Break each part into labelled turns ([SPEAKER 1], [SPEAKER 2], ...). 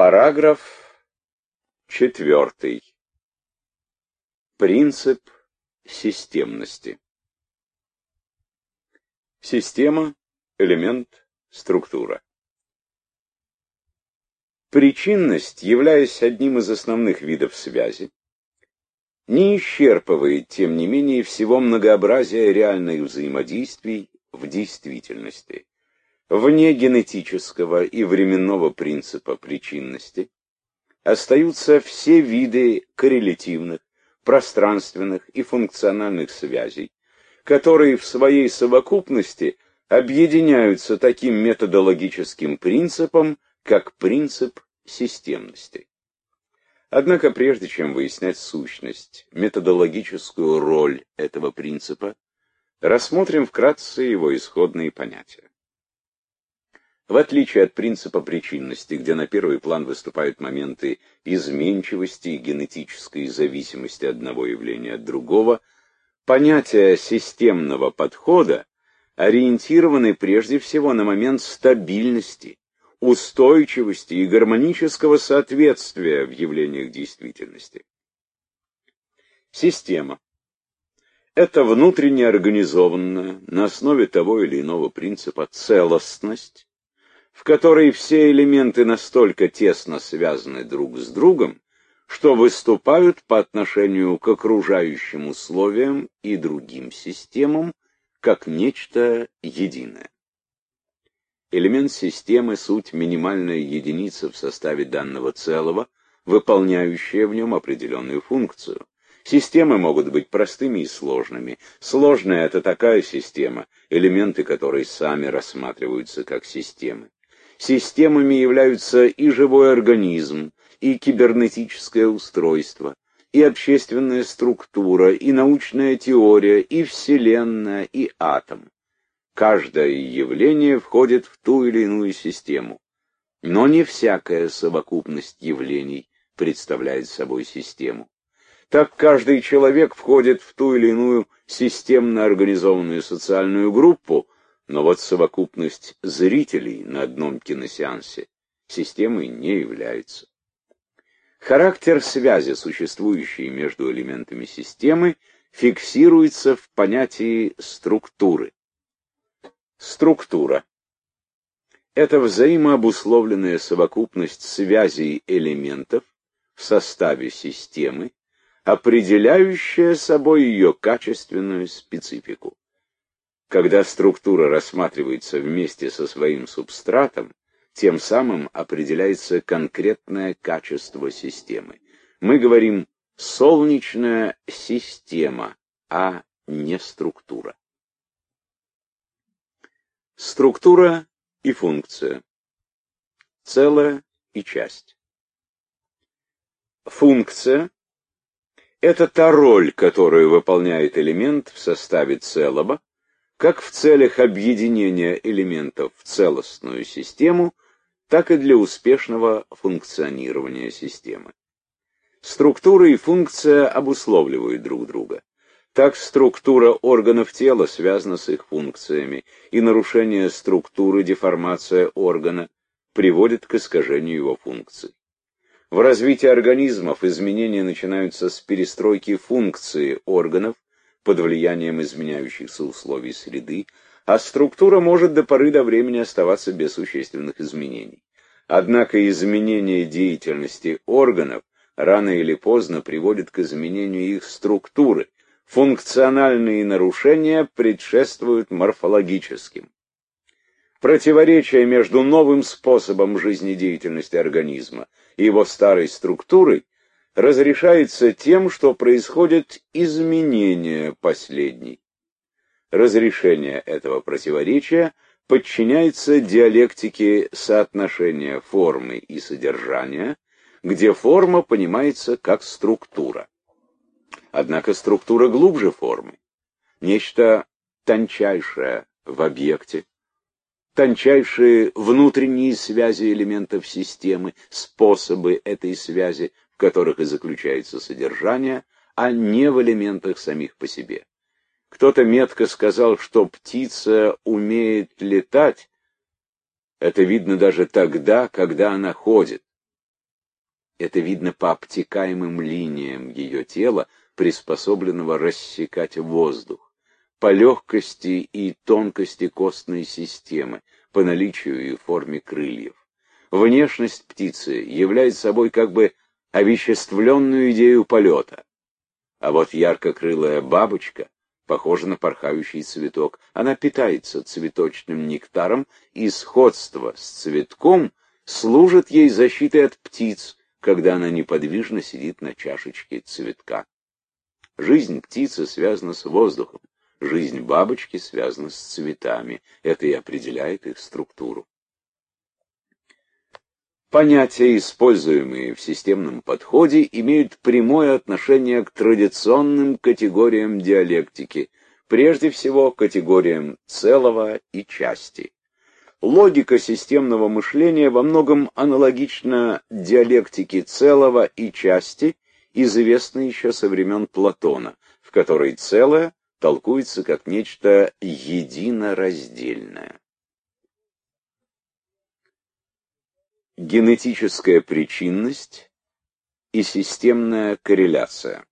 [SPEAKER 1] Параграф 4. Принцип системности. Система, элемент, структура. Причинность, являясь одним из основных видов связи, не исчерпывает, тем не менее, всего многообразия реальных взаимодействий в действительности. Вне генетического и временного принципа причинности остаются все виды коррелятивных, пространственных и функциональных связей, которые в своей совокупности объединяются таким методологическим принципом, как принцип системности. Однако прежде чем выяснять сущность, методологическую роль этого принципа, рассмотрим вкратце его исходные понятия. В отличие от принципа причинности, где на первый план выступают моменты изменчивости и генетической зависимости одного явления от другого, понятия системного подхода ориентированы прежде всего на момент стабильности, устойчивости и гармонического соответствия в явлениях действительности. Система — это внутренне организованная, на основе того или иного принципа, целостность, в которой все элементы настолько тесно связаны друг с другом, что выступают по отношению к окружающим условиям и другим системам как нечто единое. Элемент системы — суть минимальная единица в составе данного целого, выполняющая в нем определенную функцию. Системы могут быть простыми и сложными. Сложная — это такая система, элементы которой сами рассматриваются как системы. Системами являются и живой организм, и кибернетическое устройство, и общественная структура, и научная теория, и Вселенная, и атом. Каждое явление входит в ту или иную систему, но не всякая совокупность явлений представляет собой систему. Так каждый человек входит в ту или иную системно организованную социальную группу, но вот совокупность зрителей на одном киносеансе системой не является. Характер связи, существующей между элементами системы, фиксируется в понятии структуры. Структура — это взаимообусловленная совокупность связей элементов в составе системы, определяющая собой ее качественную специфику. Когда структура рассматривается вместе со своим субстратом, тем самым определяется конкретное качество системы. Мы говорим «солнечная система», а не структура. Структура и функция. Целое и часть. Функция — это та роль, которую выполняет элемент в составе целого, как в целях объединения элементов в целостную систему, так и для успешного функционирования системы. Структура и функция обусловливают друг друга. Так структура органов тела связана с их функциями, и нарушение структуры, деформация органа приводит к искажению его функций. В развитии организмов изменения начинаются с перестройки функции органов под влиянием изменяющихся условий среды, а структура может до поры до времени оставаться без существенных изменений. Однако изменение деятельности органов рано или поздно приводит к изменению их структуры. Функциональные нарушения предшествуют морфологическим. Противоречие между новым способом жизнедеятельности организма и его старой структурой разрешается тем, что происходит изменение последней. Разрешение этого противоречия подчиняется диалектике соотношения формы и содержания, где форма понимается как структура. Однако структура глубже формы, нечто тончайшее в объекте, тончайшие внутренние связи элементов системы, способы этой связи, в которых и заключается содержание, а не в элементах самих по себе. Кто-то метко сказал, что птица умеет летать. Это видно даже тогда, когда она ходит. Это видно по обтекаемым линиям ее тела, приспособленного рассекать воздух, по легкости и тонкости костной системы, по наличию и форме крыльев. Внешность птицы являет собой как бы овеществленную идею полета. А вот яркокрылая бабочка похожа на порхающий цветок. Она питается цветочным нектаром, и сходство с цветком служит ей защитой от птиц, когда она неподвижно сидит на чашечке цветка. Жизнь птицы связана с воздухом, жизнь бабочки связана с цветами. Это и определяет их структуру. Понятия, используемые в системном подходе, имеют прямое отношение к традиционным категориям диалектики, прежде всего категориям целого и части. Логика системного мышления во многом аналогична диалектике целого и части, известной еще со времен Платона, в которой целое толкуется как нечто единораздельное. Генетическая причинность и системная корреляция.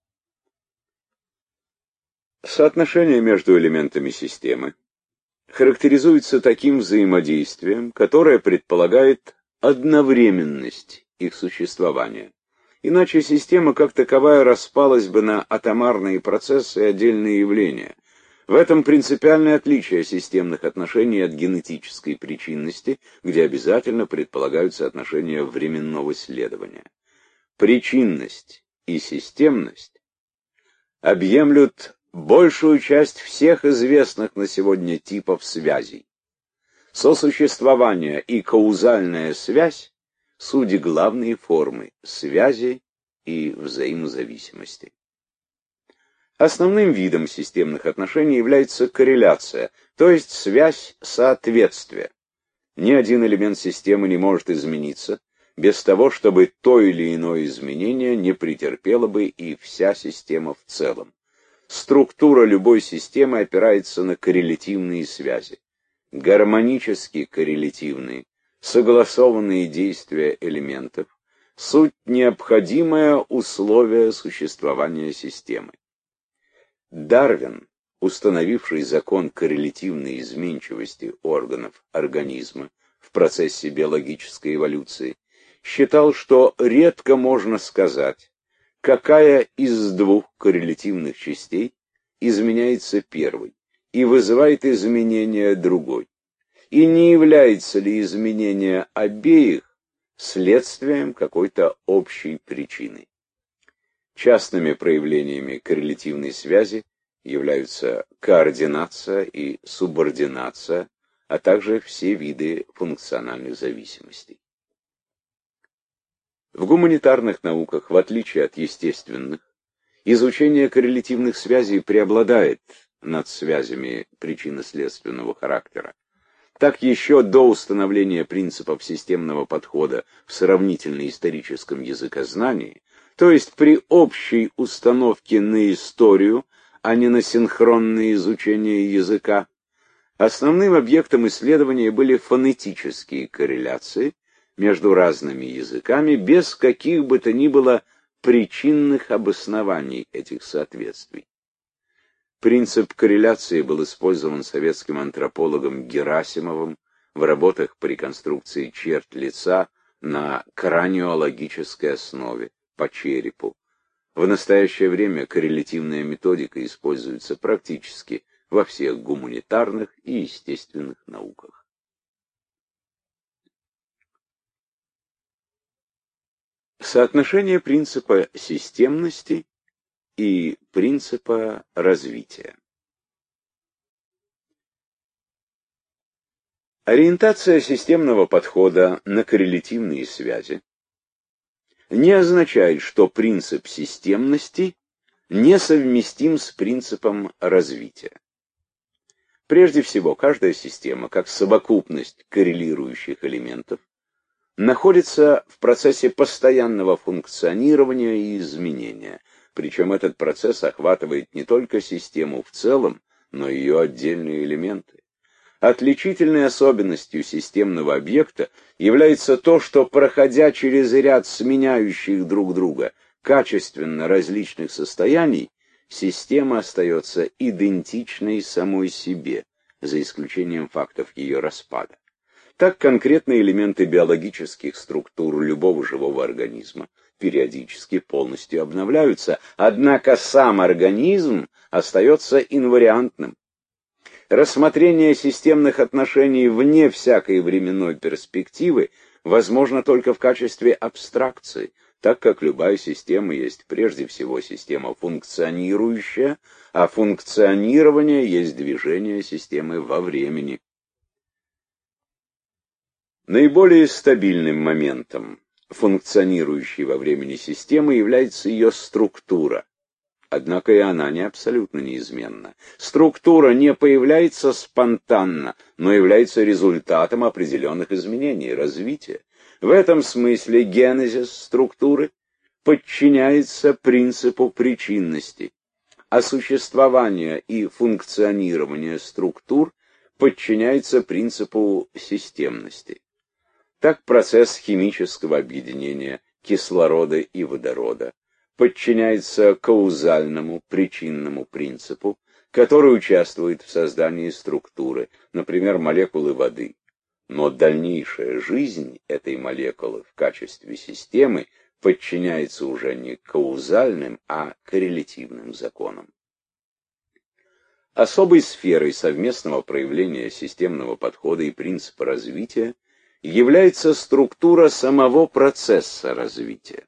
[SPEAKER 1] Соотношение между элементами системы характеризуется таким взаимодействием, которое предполагает одновременность их существования. Иначе система как таковая распалась бы на атомарные процессы и отдельные явления. В этом принципиальное отличие системных отношений от генетической причинности, где обязательно предполагаются отношения временного следования. Причинность и системность объемлют большую часть всех известных на сегодня типов связей. Сосуществование и каузальная связь – суть главные формы связи и взаимозависимости. Основным видом системных отношений является корреляция, то есть связь соответствия. Ни один элемент системы не может измениться без того, чтобы то или иное изменение не претерпела бы и вся система в целом. Структура любой системы опирается на коррелятивные связи. Гармонически коррелятивные, согласованные действия элементов – суть необходимое условие существования системы. Дарвин, установивший закон коррелятивной изменчивости органов организма в процессе биологической эволюции, считал, что редко можно сказать, какая из двух коррелятивных частей изменяется первой и вызывает изменение другой, и не является ли изменение обеих следствием какой-то общей причины. Частными проявлениями коррелятивной связи являются координация и субординация, а также все виды функциональных зависимостей. В гуманитарных науках, в отличие от естественных, изучение коррелятивных связей преобладает над связями причинно-следственного характера. Так еще до установления принципов системного подхода в сравнительно-историческом языкознании, то есть при общей установке на историю, а не на синхронное изучение языка, основным объектом исследования были фонетические корреляции между разными языками без каких бы то ни было причинных обоснований этих соответствий. Принцип корреляции был использован советским антропологом Герасимовым в работах по реконструкции черт лица на краниологической основе, по черепу. В настоящее время коррелятивная методика используется практически во всех гуманитарных и естественных науках. Соотношение принципа системности и принципа развития. Ориентация системного подхода на коррелятивные связи не означает, что принцип системности несовместим с принципом развития. Прежде всего, каждая система, как совокупность коррелирующих элементов, находится в процессе постоянного функционирования и изменения, причем этот процесс охватывает не только систему в целом, но и ее отдельные элементы. Отличительной особенностью системного объекта является то, что, проходя через ряд сменяющих друг друга качественно различных состояний, система остается идентичной самой себе, за исключением фактов ее распада. Так конкретные элементы биологических структур любого живого организма периодически полностью обновляются, однако сам организм остается инвариантным. Рассмотрение системных отношений вне всякой временной перспективы возможно только в качестве абстракции, так как любая система есть прежде всего система функционирующая, а функционирование есть движение системы во времени. Наиболее стабильным моментом функционирующей во времени системы является ее структура. Однако и она не абсолютно неизменна. Структура не появляется спонтанно, но является результатом определенных изменений, развития. В этом смысле генезис структуры подчиняется принципу причинности, а существование и функционирование структур подчиняется принципу системности. Так процесс химического объединения кислорода и водорода подчиняется каузальному причинному принципу, который участвует в создании структуры, например, молекулы воды. Но дальнейшая жизнь этой молекулы в качестве системы подчиняется уже не каузальным, а коррелятивным законам. Особой сферой совместного проявления системного подхода и принципа развития является структура самого процесса развития.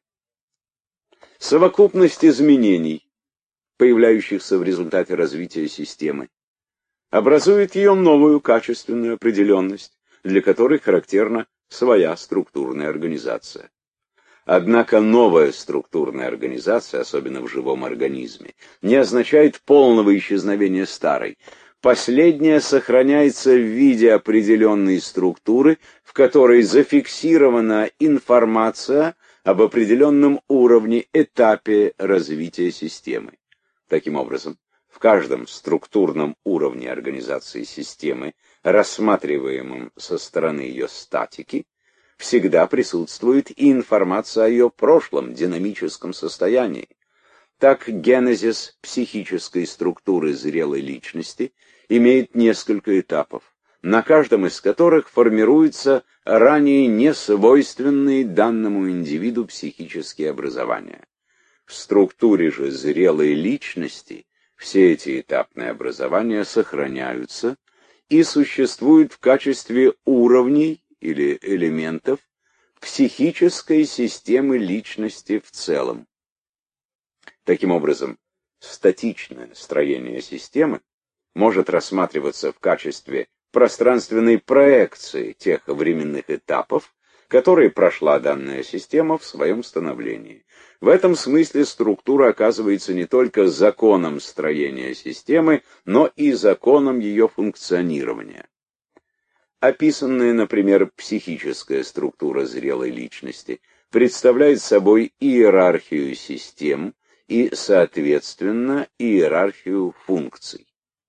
[SPEAKER 1] Совокупность изменений, появляющихся в результате развития системы, образует ее новую качественную определенность, для которой характерна своя структурная организация. Однако новая структурная организация, особенно в живом организме, не означает полного исчезновения старой. Последняя сохраняется в виде определенной структуры, в которой зафиксирована информация об определенном уровне, этапе развития системы. Таким образом, в каждом структурном уровне организации системы, рассматриваемом со стороны ее статики, всегда присутствует и информация о ее прошлом, динамическом состоянии. Так, генезис психической структуры зрелой личности имеет несколько этапов, на каждом из которых формируются ранее несвойственные данному индивиду психические образования. В структуре же зрелой личности все эти этапные образования сохраняются и существуют в качестве уровней или элементов психической системы личности в целом. Таким образом, статичное строение системы может рассматриваться в качестве пространственной проекции тех временных этапов, которые прошла данная система в своем становлении. В этом смысле структура оказывается не только законом строения системы, но и законом ее функционирования. Описанная, например, психическая структура зрелой личности представляет собой иерархию систем и, соответственно, иерархию функций.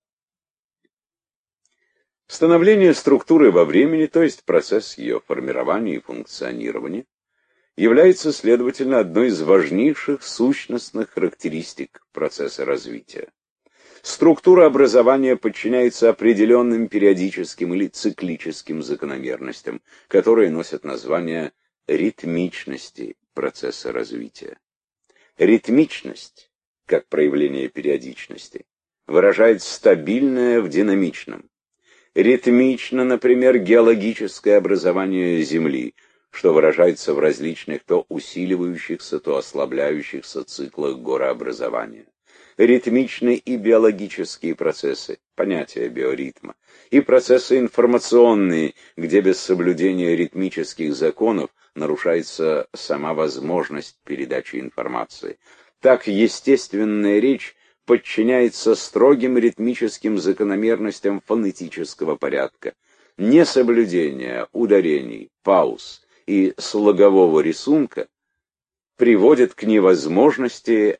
[SPEAKER 1] Становление структуры во времени, то есть процесс ее формирования и функционирования, является, следовательно, одной из важнейших сущностных характеристик процесса развития. Структура образования подчиняется определенным периодическим или циклическим закономерностям, которые носят название ритмичности процесса развития. Ритмичность, как проявление периодичности, выражает стабильное в динамичном. Ритмично, например, геологическое образование Земли, что выражается в различных то усиливающихся, то ослабляющихся циклах горообразования. Ритмичны и биологические процессы, понятие биоритма, и процессы информационные, где без соблюдения ритмических законов нарушается сама возможность передачи информации. Так естественная речь подчиняется строгим ритмическим закономерностям фонетического порядка. Несоблюдение ударений, пауз и слогового рисунка приводит к невозможности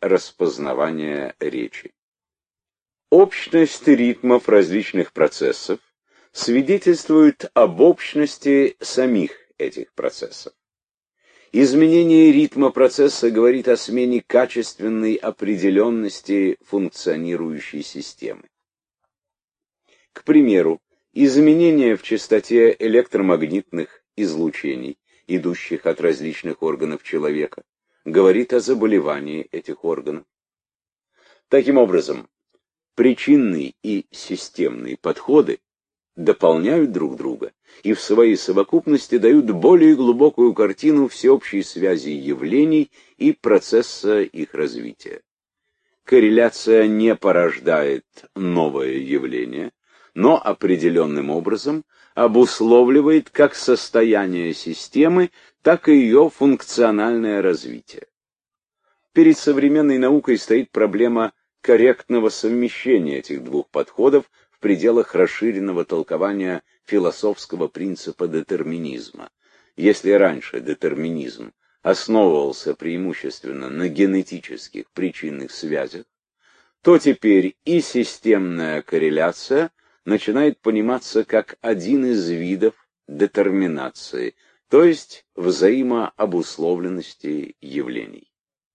[SPEAKER 1] распознавания речи. Общность ритмов различных процессов свидетельствует об общности самих этих процессов. Изменение ритма процесса говорит о смене качественной определенности функционирующей системы. К примеру, изменение в частоте электромагнитных излучений, идущих от различных органов человека, говорит о заболевании этих органов. Таким образом, причинный и системный подходы дополняют друг друга и в своей совокупности дают более глубокую картину всеобщей связи явлений и процесса их развития. Корреляция не порождает новое явление, но определенным образом обусловливает как состояние системы, так и ее функциональное развитие. Перед современной наукой стоит проблема корректного совмещения этих двух подходов в пределах расширенного толкования философского принципа детерминизма. Если раньше детерминизм основывался преимущественно на генетических причинных связях, то теперь и системная корреляция начинает пониматься как один из видов детерминации, то есть взаимообусловленности явлений.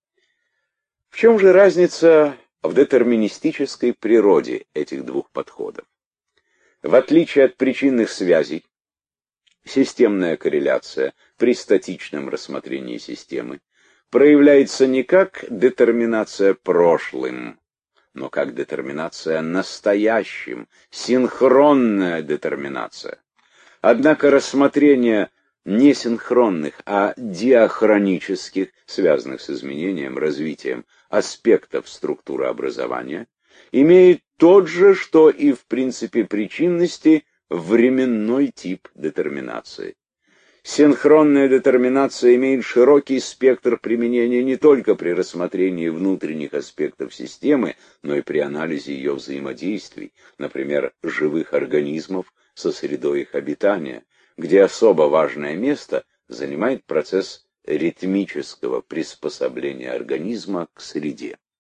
[SPEAKER 1] В чем же разница в детерминистической природе этих двух подходов? В отличие от причинных связей, системная корреляция при статичном рассмотрении системы проявляется не как детерминация прошлым, но как детерминация настоящим, синхронная детерминация. Однако рассмотрение не синхронных, а диахронических, связанных с изменением, развитием аспектов структуры образования, имеет тот же, что и в принципе причинности, временной тип детерминации. Синхронная детерминация имеет широкий спектр применения не только при рассмотрении внутренних аспектов системы, но и при анализе ее взаимодействий, например, живых организмов со средой их обитания, где особо важное место занимает процесс ритмического приспособления организма к среде.